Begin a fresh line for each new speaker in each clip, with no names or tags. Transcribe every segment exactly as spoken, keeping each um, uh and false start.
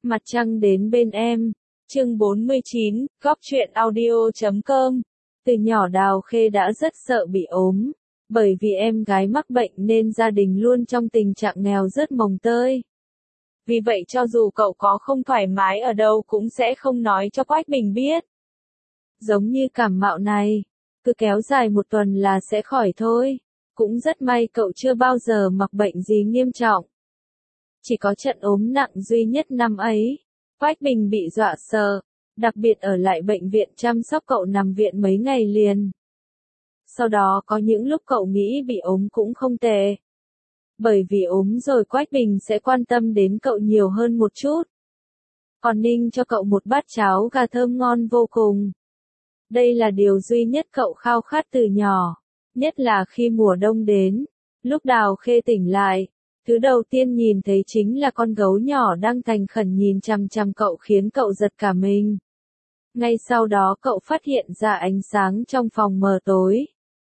Mặt trăng đến bên em. Chương bốn mươi chín, góp chuyện audio chấm com. Từ nhỏ Đào Khê đã rất sợ bị ốm. Bởi vì em gái mắc bệnh nên gia đình luôn trong tình trạng nghèo rất mồng tơi. Vì vậy cho dù cậu có không thoải mái ở đâu cũng sẽ không nói cho Quách Bình biết. Giống như cảm mạo này, cứ kéo dài một tuần là sẽ khỏi thôi. Cũng rất may cậu chưa bao giờ mắc bệnh gì nghiêm trọng. Chỉ có trận ốm nặng duy nhất năm ấy. Quách Bình bị dọa sợ, đặc biệt ở lại bệnh viện chăm sóc cậu nằm viện mấy ngày liền. Sau đó có những lúc cậu nghĩ bị ốm cũng không tệ. Bởi vì ốm rồi Quách Bình sẽ quan tâm đến cậu nhiều hơn một chút. Còn ninh cho cậu một bát cháo gà thơm ngon vô cùng. Đây là điều duy nhất cậu khao khát từ nhỏ, nhất là khi mùa đông đến. Lúc Đào Khê tỉnh lại, thứ đầu tiên nhìn thấy chính là con gấu nhỏ đang thành khẩn nhìn chằm chằm cậu khiến cậu giật cả mình. Ngay sau đó cậu phát hiện ra ánh sáng trong phòng mờ tối.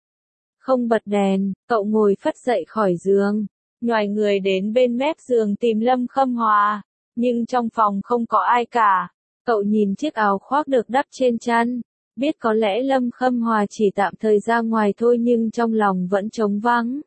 Không bật đèn, cậu ngồi phắt dậy khỏi giường, nhoài người đến bên mép giường tìm Lâm Khâm Hòa, nhưng trong phòng không có ai cả. Cậu nhìn chiếc áo khoác được đắp trên chăn, biết có lẽ Lâm Khâm Hòa chỉ tạm thời ra ngoài thôi nhưng trong lòng vẫn trống vắng.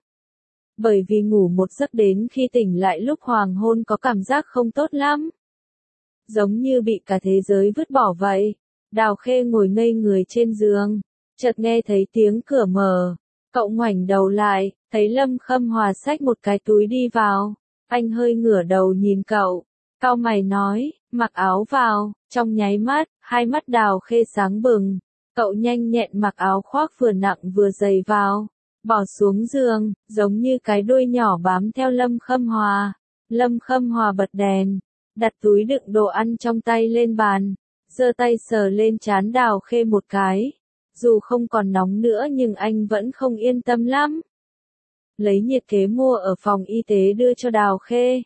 Bởi vì ngủ một giấc đến khi tỉnh lại lúc hoàng hôn có cảm giác không tốt lắm. Giống như bị cả thế giới vứt bỏ vậy. Đào Khê ngồi ngây người trên giường, chợt nghe thấy tiếng cửa mở. Cậu ngoảnh đầu lại, thấy Lâm Khâm Hòa xách một cái túi đi vào. Anh hơi ngửa đầu nhìn cậu, cau mày nói, mặc áo vào. Trong nháy mắt, hai mắt Đào Khê sáng bừng. Cậu nhanh nhẹn mặc áo khoác vừa nặng vừa dày vào, bỏ xuống giường, giống như cái đuôi nhỏ bám theo Lâm Khâm Hòa. Lâm Khâm Hòa bật đèn, đặt túi đựng đồ ăn trong tay lên bàn, giơ tay sờ lên trán Đào Khê một cái. Dù không còn nóng nữa nhưng anh vẫn không yên tâm lắm. Lấy nhiệt kế mua ở phòng y tế đưa cho Đào Khê.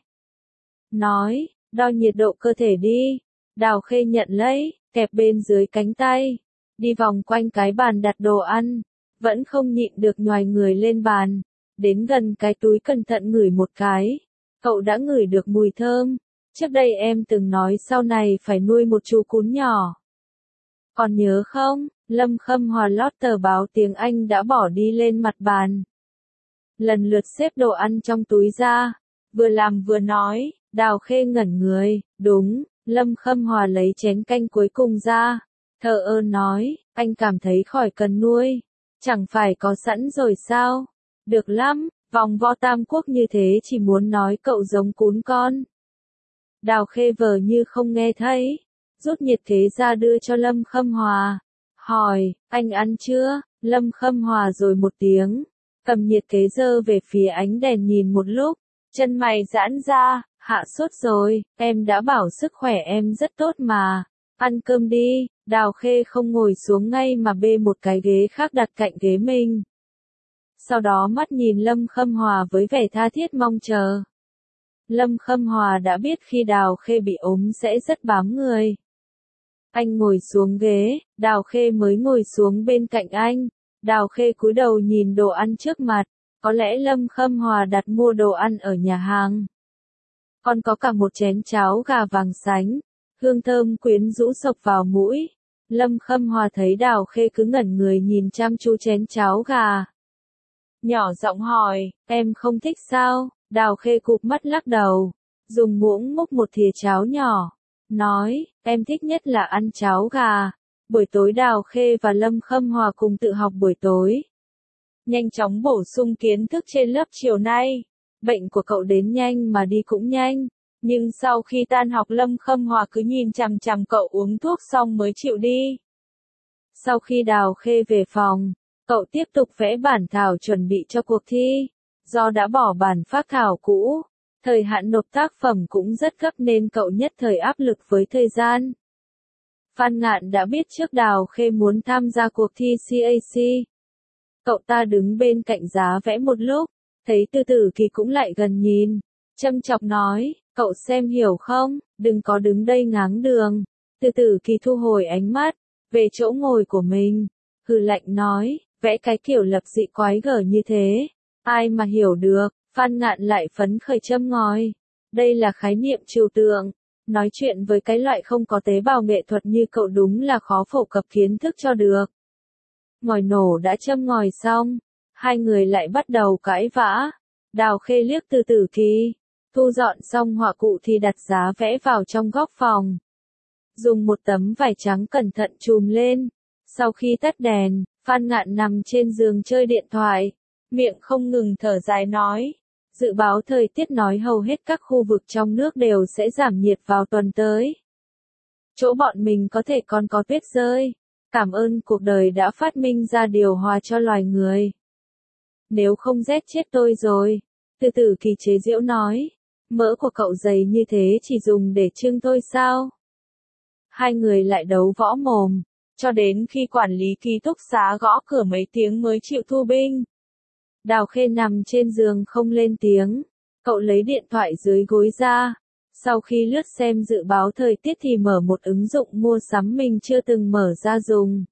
Nói, đo nhiệt độ cơ thể đi. Đào Khê nhận lấy, kẹp bên dưới cánh tay. Đi vòng quanh cái bàn đặt đồ ăn. Vẫn không nhịn được nhoài người lên bàn. Đến gần cái túi cẩn thận ngửi một cái. Cậu đã ngửi được mùi thơm. Trước đây em từng nói sau này phải nuôi một chú cún nhỏ. Còn nhớ không? Lâm Khâm Hòa lót tờ báo tiếng Anh đã bỏ đi lên mặt bàn. Lần lượt xếp đồ ăn trong túi ra. Vừa làm vừa nói. Đào Khê ngẩn người. Đúng. Lâm Khâm Hòa lấy chén canh cuối cùng ra. Thờ ơ nói. Anh cảm thấy khỏi cần nuôi. Chẳng phải có sẵn rồi sao? Được lắm. Vòng vo tam quốc như thế chỉ muốn nói cậu giống cún con. Đào Khê vờ như không nghe thấy. Rút nhiệt kế ra đưa cho Lâm Khâm Hòa. Hỏi, anh ăn chưa? Lâm Khâm Hòa rồi một tiếng. Cầm nhiệt kế giơ về phía ánh đèn nhìn một lúc. Chân mày giãn ra, hạ sốt rồi, em đã bảo sức khỏe em rất tốt mà. Ăn cơm đi. Đào Khê không ngồi xuống ngay mà bê một cái ghế khác đặt cạnh ghế mình. Sau đó mắt nhìn Lâm Khâm Hòa với vẻ tha thiết mong chờ. Lâm Khâm Hòa đã biết khi Đào Khê bị ốm sẽ rất bám người. Anh ngồi xuống ghế, Đào Khê mới ngồi xuống bên cạnh anh. Đào Khê cúi đầu nhìn đồ ăn trước mặt, có lẽ Lâm Khâm Hòa đặt mua đồ ăn ở nhà hàng. Còn có cả một chén cháo gà vàng sánh, hương thơm quyến rũ sộc vào mũi. Lâm Khâm Hòa thấy Đào Khê cứ ngẩn người nhìn chăm chú chén cháo gà. Nhỏ giọng hỏi, em không thích sao? Đào Khê cụp mắt lắc đầu, dùng muỗng múc một thìa cháo nhỏ. Nói, em thích nhất là ăn cháo gà. Buổi tối Đào Khê và Lâm Khâm Hòa cùng tự học buổi tối. Nhanh chóng bổ sung kiến thức trên lớp chiều nay. Bệnh của cậu đến nhanh mà đi cũng nhanh. Nhưng sau khi tan học Lâm Khâm Hòa cứ nhìn chằm chằm cậu uống thuốc xong mới chịu đi. Sau khi Đào Khê về phòng, cậu tiếp tục vẽ bản thảo chuẩn bị cho cuộc thi. Do đã bỏ bản phác thảo cũ, thời hạn nộp tác phẩm cũng rất gấp nên cậu nhất thời áp lực với thời gian. Phan Ngạn đã biết trước Đào Khê muốn tham gia cuộc thi xê a xê. Cậu ta đứng bên cạnh giá vẽ một lúc, thấy Từ Tử Kỳ cũng lại gần nhìn, châm chọc nói, cậu xem hiểu không, đừng có đứng đây ngáng đường. Từ Tử Kỳ thu hồi ánh mắt, về chỗ ngồi của mình, hừ lạnh nói, vẽ cái kiểu lập dị quái gở như thế, ai mà hiểu được. Phan Ngạn lại phấn khởi châm ngòi, đây là khái niệm trừu tượng, Nói chuyện với cái loại không có tế bào nghệ thuật như cậu đúng là khó phổ cập kiến thức cho được. Ngòi nổ đã châm ngòi xong, hai người lại bắt đầu cãi vã. Đào Khê liếc Từ Tử Kỳ, thu dọn xong họa cụ thì đặt giá vẽ vào trong góc phòng. Dùng một tấm vải trắng cẩn thận chùm lên. Sau khi tắt đèn, Phan Ngạn nằm trên giường chơi điện thoại, miệng không ngừng thở dài nói. Dự báo thời tiết nói hầu hết các khu vực trong nước đều sẽ giảm nhiệt vào tuần tới. Chỗ bọn mình có thể còn có tuyết rơi. Cảm ơn cuộc đời đã phát minh ra điều hòa cho loài người. Nếu không rét chết tôi rồi. Từ Tử Kỳ chế giễu nói. Mỡ của cậu dày như thế chỉ dùng để trưng thôi sao? Hai người lại đấu võ mồm, cho đến khi quản lý ký túc xá gõ cửa mấy tiếng mới chịu thu binh. Đào Khê nằm trên giường không lên tiếng, cậu lấy điện thoại dưới gối ra. Sau khi lướt xem dự báo thời tiết thì mở một ứng dụng mua sắm mình chưa từng mở ra dùng.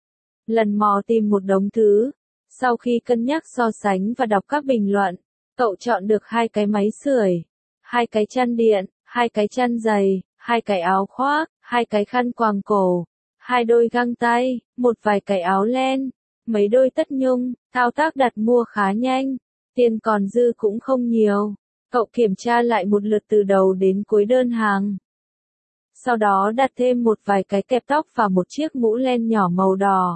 Lần mò tìm một đống thứ, sau khi cân nhắc so sánh và đọc các bình luận, cậu chọn được hai cái máy sưởi, hai cái chăn điện, hai cái chăn giày, hai cái áo khoác, hai cái khăn quàng cổ, hai đôi găng tay, một vài cái áo len, mấy đôi tất nhung. Thao tác đặt mua khá nhanh, tiền còn dư cũng không nhiều. Cậu kiểm tra lại một lượt từ đầu đến cuối đơn hàng. Sau đó đặt thêm một vài cái kẹp tóc và một chiếc mũ len nhỏ màu đỏ.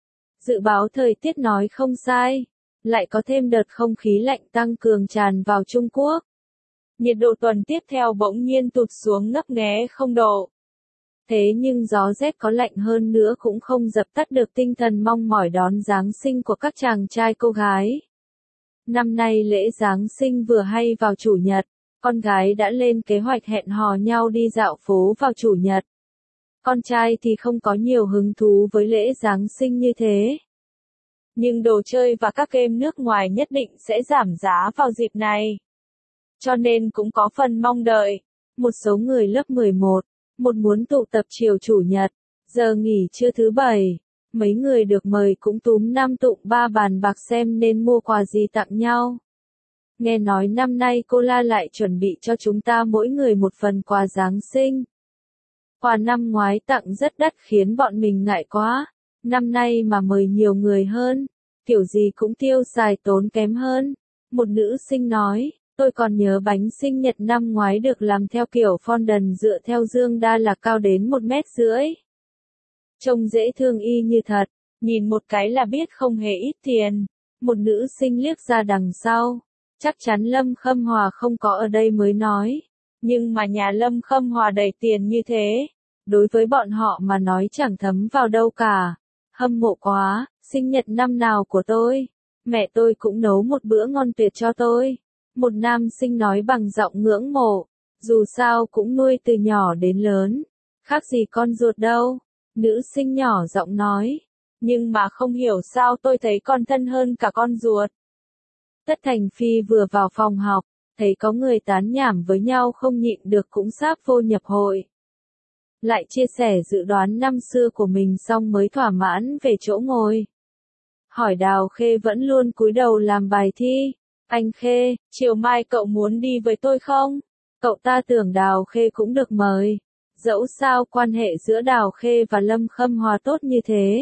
Dự báo thời tiết nói không sai, lại có thêm đợt không khí lạnh tăng cường tràn vào Trung Quốc. Nhiệt độ tuần tiếp theo bỗng nhiên tụt xuống ngấp nghé không độ. Thế nhưng gió rét có lạnh hơn nữa cũng không dập tắt được tinh thần mong mỏi đón Giáng sinh của các chàng trai cô gái. Năm nay lễ Giáng sinh vừa hay vào Chủ nhật, con gái đã lên kế hoạch hẹn hò nhau đi dạo phố vào Chủ nhật. Con trai thì không có nhiều hứng thú với lễ Giáng sinh như thế. Nhưng đồ chơi và các game nước ngoài nhất định sẽ giảm giá vào dịp này. Cho nên cũng có phần mong đợi. Một số người lớp mười một, một muốn tụ tập chiều Chủ nhật, giờ nghỉ trưa thứ bảy. Mấy người được mời cũng túm năm tụng ba bàn bạc xem nên mua quà gì tặng nhau. Nghe nói năm nay cô La lại chuẩn bị cho chúng ta mỗi người một phần quà Giáng sinh. Quà năm ngoái tặng rất đắt khiến bọn mình ngại quá. Năm nay mà mời nhiều người hơn, kiểu gì cũng tiêu xài tốn kém hơn. Một nữ sinh nói, tôi còn nhớ bánh sinh nhật năm ngoái được làm theo kiểu fondant dựa theo dương đa là cao đến một mét rưỡi. Trông dễ thương y như thật, nhìn một cái là biết không hề ít tiền. Một nữ sinh liếc ra đằng sau. Chắc chắn Lâm Khâm Hòa không có ở đây mới nói. Nhưng mà nhà Lâm Khâm Hòa đầy tiền như thế. Đối với bọn họ mà nói chẳng thấm vào đâu cả. Hâm mộ quá, sinh nhật năm nào của tôi. Mẹ tôi cũng nấu một bữa ngon tuyệt cho tôi. Một nam sinh nói bằng giọng ngưỡng mộ. Dù sao cũng nuôi từ nhỏ đến lớn. Khác gì con ruột đâu. Nữ sinh nhỏ giọng nói. Nhưng mà không hiểu sao tôi thấy con thân hơn cả con ruột. Tất Thành Phi vừa vào phòng học, thấy có người tán nhảm với nhau không nhịn được cũng sáp vô nhập hội. Lại chia sẻ dự đoán năm xưa của mình xong mới thỏa mãn về chỗ ngồi. Hỏi Đào Khê vẫn luôn cúi đầu làm bài thi. Anh Khê, chiều mai cậu muốn đi với tôi không? Cậu ta tưởng Đào Khê cũng được mời. Dẫu sao quan hệ giữa Đào Khê và Lâm Khâm Hòa tốt như thế.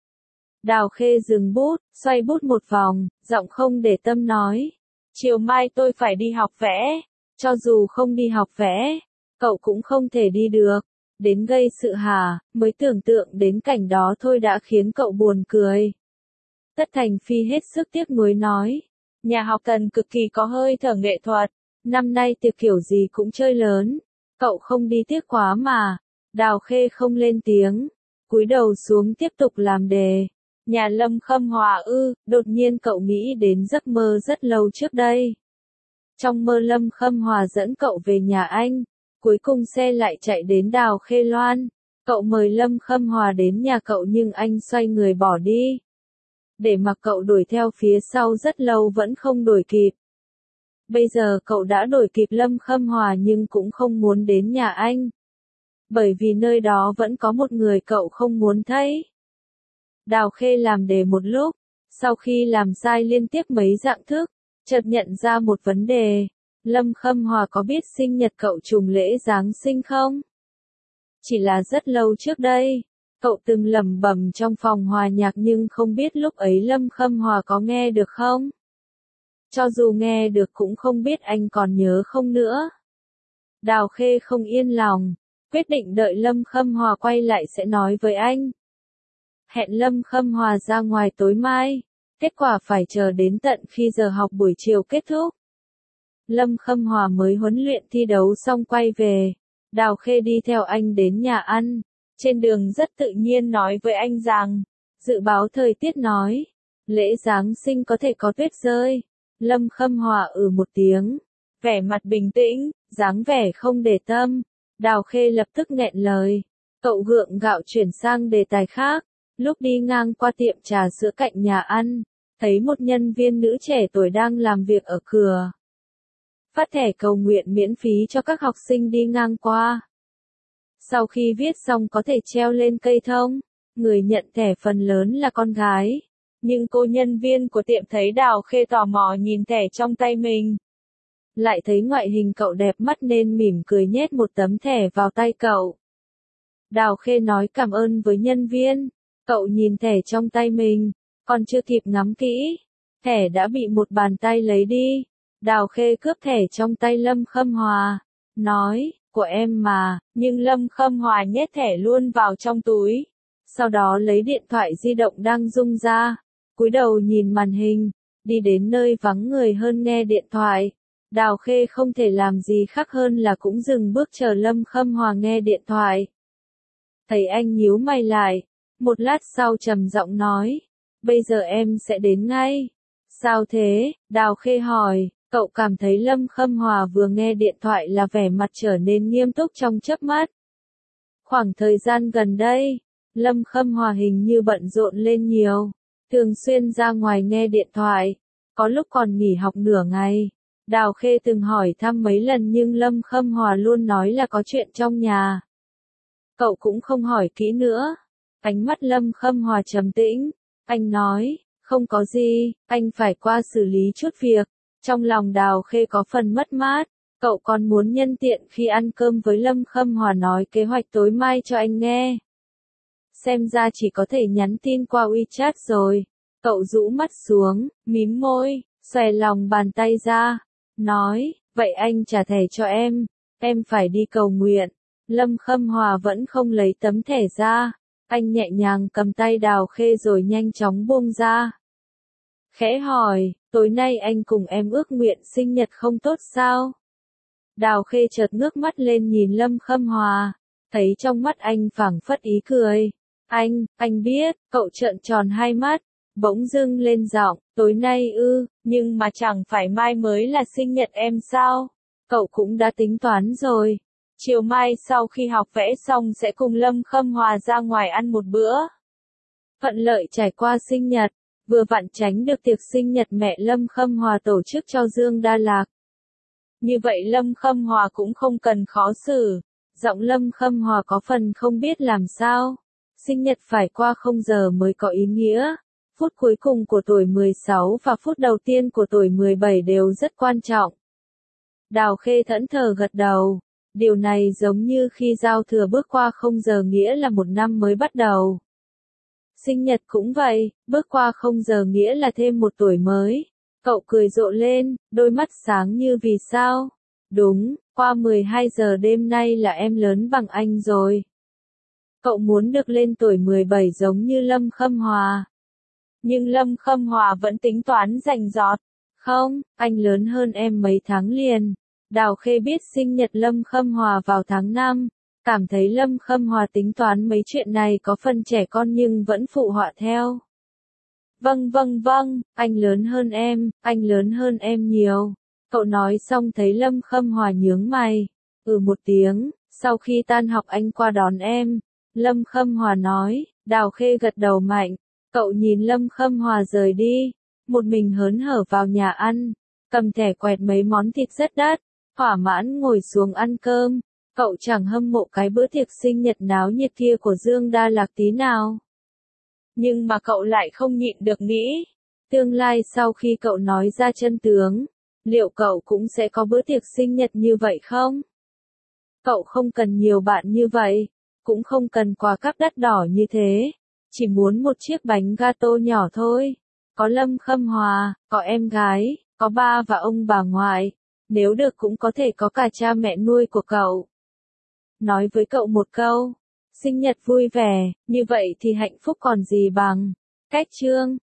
Đào Khê dừng bút, xoay bút một vòng, giọng không để tâm nói. Chiều mai tôi phải đi học vẽ. Cho dù không đi học vẽ, cậu cũng không thể đi được. Đến gây sự hả, mới tưởng tượng đến cảnh đó thôi đã khiến cậu buồn cười. Tất Thành Phi hết sức tiếc nuối nói. Nhà học Tần cực kỳ có hơi thở nghệ thuật. Năm nay tiệc kiểu gì cũng chơi lớn. Cậu không đi tiếc quá mà. Đào Khê không lên tiếng. Cúi đầu xuống tiếp tục làm đề. Nhà Lâm Khâm Hòa ư, đột nhiên cậu nghĩ đến giấc mơ rất lâu trước đây. Trong mơ Lâm Khâm Hòa dẫn cậu về nhà anh. Cuối cùng xe lại chạy đến Đào Khê Loan. Cậu mời Lâm Khâm Hòa đến nhà cậu nhưng anh xoay người bỏ đi. Để mặc cậu đuổi theo phía sau rất lâu vẫn không đuổi kịp. Bây giờ cậu đã đuổi kịp Lâm Khâm Hòa nhưng cũng không muốn đến nhà anh. Bởi vì nơi đó vẫn có một người cậu không muốn thấy. Đào Khê làm đề một lúc, sau khi làm sai liên tiếp mấy dạng thức, chợt nhận ra một vấn đề. Lâm Khâm Hòa có biết sinh nhật cậu trùng lễ Giáng sinh không? Chỉ là rất lâu trước đây, cậu từng lẩm bẩm trong phòng hòa nhạc nhưng không biết lúc ấy Lâm Khâm Hòa có nghe được không? Cho dù nghe được cũng không biết anh còn nhớ không nữa. Đào Khê không yên lòng, quyết định đợi Lâm Khâm Hòa quay lại sẽ nói với anh. Hẹn Lâm Khâm Hòa ra ngoài tối mai, kết quả phải chờ đến tận khi giờ học buổi chiều kết thúc. Lâm Khâm Hòa mới huấn luyện thi đấu xong quay về, Đào Khê đi theo anh đến nhà ăn, trên đường rất tự nhiên nói với anh rằng, dự báo thời tiết nói, lễ Giáng sinh có thể có tuyết rơi. Lâm Khâm Hòa ừ một tiếng, vẻ mặt bình tĩnh, dáng vẻ không để tâm. Đào Khê lập tức nghẹn lời, cậu gượng gạo chuyển sang đề tài khác. Lúc đi ngang qua tiệm trà sữa cạnh nhà ăn, thấy một nhân viên nữ trẻ tuổi đang làm việc ở cửa. Phát thẻ cầu nguyện miễn phí cho các học sinh đi ngang qua. Sau khi viết xong có thể treo lên cây thông, người nhận thẻ phần lớn là con gái. Nhưng cô nhân viên của tiệm thấy Đào Khê tò mò nhìn thẻ trong tay mình. Lại thấy ngoại hình cậu đẹp mắt nên mỉm cười nhét một tấm thẻ vào tay cậu. Đào Khê nói cảm ơn với nhân viên. Cậu nhìn thẻ trong tay mình, còn chưa kịp ngắm kỹ, thẻ đã bị một bàn tay lấy đi. Đào Khê cướp thẻ trong tay Lâm Khâm Hòa, nói, của em mà, nhưng Lâm Khâm Hòa nhét thẻ luôn vào trong túi. Sau đó lấy điện thoại di động đang rung ra, cúi đầu nhìn màn hình, đi đến nơi vắng người hơn nghe điện thoại. Đào Khê không thể làm gì khác hơn là cũng dừng bước chờ Lâm Khâm Hòa nghe điện thoại. Thấy anh nhíu mày lại, một lát sau trầm giọng nói, bây giờ em sẽ đến ngay. Sao thế? Đào Khê hỏi, cậu cảm thấy Lâm Khâm Hòa vừa nghe điện thoại là vẻ mặt trở nên nghiêm túc trong chớp mắt. Khoảng thời gian gần đây, Lâm Khâm Hòa hình như bận rộn lên nhiều, thường xuyên ra ngoài nghe điện thoại, có lúc còn nghỉ học nửa ngày. Đào Khê từng hỏi thăm mấy lần nhưng Lâm Khâm Hòa luôn nói là có chuyện trong nhà. Cậu cũng không hỏi kỹ nữa. Ánh mắt Lâm Khâm Hòa trầm tĩnh, anh nói, không có gì, anh phải qua xử lý chút việc. Trong lòng Đào Khê có phần mất mát, cậu còn muốn nhân tiện khi ăn cơm với Lâm Khâm Hòa nói kế hoạch tối mai cho anh nghe. Xem ra chỉ có thể nhắn tin qua WeChat rồi. Cậu rũ mắt xuống, mím môi, xòe lòng bàn tay ra, nói, vậy anh trả thẻ cho em, em phải đi cầu nguyện. Lâm Khâm Hòa vẫn không lấy tấm thẻ ra. Anh nhẹ nhàng cầm tay Đào Khê rồi nhanh chóng buông ra. Khẽ hỏi, tối nay anh cùng em ước nguyện sinh nhật không tốt sao? Đào Khê chợt ngước mắt lên nhìn Lâm Khâm Hòa, thấy trong mắt anh phảng phất ý cười. Anh, anh biết, cậu trợn tròn hai mắt, bỗng dưng lên giọng, tối nay ư, nhưng mà chẳng phải mai mới là sinh nhật em sao? Cậu cũng đã tính toán rồi. Chiều mai sau khi học vẽ xong sẽ cùng Lâm Khâm Hòa ra ngoài ăn một bữa. Thuận lợi trải qua sinh nhật, vừa vặn tránh được tiệc sinh nhật mẹ Lâm Khâm Hòa tổ chức cho Dương Đa Lạc. Như vậy Lâm Khâm Hòa cũng không cần khó xử. Giọng Lâm Khâm Hòa có phần không biết làm sao. Sinh nhật phải qua không giờ mới có ý nghĩa. Phút cuối cùng của tuổi mười sáu và phút đầu tiên của tuổi mười bảy đều rất quan trọng. Đào Khê thẫn thờ gật đầu. Điều này giống như khi giao thừa bước qua không giờ nghĩa là một năm mới bắt đầu. Sinh nhật cũng vậy, bước qua không giờ nghĩa là thêm một tuổi mới. Cậu cười rộ lên, đôi mắt sáng như vì sao. Đúng, qua mười hai giờ đêm nay là em lớn bằng anh rồi. Cậu muốn được lên tuổi mười bảy giống như Lâm Khâm Hòa. Nhưng Lâm Khâm Hòa vẫn tính toán rành rọt. Không, anh lớn hơn em mấy tháng liền. Đào Khê biết sinh nhật Lâm Khâm Hòa vào tháng năm, cảm thấy Lâm Khâm Hòa tính toán mấy chuyện này có phần trẻ con nhưng vẫn phụ họa theo. Vâng vâng vâng, anh lớn hơn em, anh lớn hơn em nhiều. Cậu nói xong thấy Lâm Khâm Hòa nhướng mày, ừ một tiếng, sau khi tan học anh qua đón em. Lâm Khâm Hòa nói, Đào Khê gật đầu mạnh, cậu nhìn Lâm Khâm Hòa rời đi, một mình hớn hở vào nhà ăn, cầm thẻ quẹt mấy món thịt rất đắt. Thỏa mãn ngồi xuống ăn cơm, cậu chẳng hâm mộ cái bữa tiệc sinh nhật náo nhiệt kia của Dương Đa Lạc tí nào. Nhưng mà cậu lại không nhịn được nghĩ, tương lai sau khi cậu nói ra chân tướng, Liệu cậu cũng sẽ có bữa tiệc sinh nhật như vậy không? Cậu không cần nhiều bạn như vậy, cũng không cần quà cáp đắt đỏ như thế, chỉ muốn một chiếc bánh gato nhỏ thôi. Có Lâm Khâm Hòa, có em gái, có ba và ông bà ngoại, nếu được cũng có thể có cả cha mẹ nuôi của cậu. Nói với cậu một câu, sinh nhật vui vẻ, như vậy thì hạnh phúc còn gì bằng. Cách chương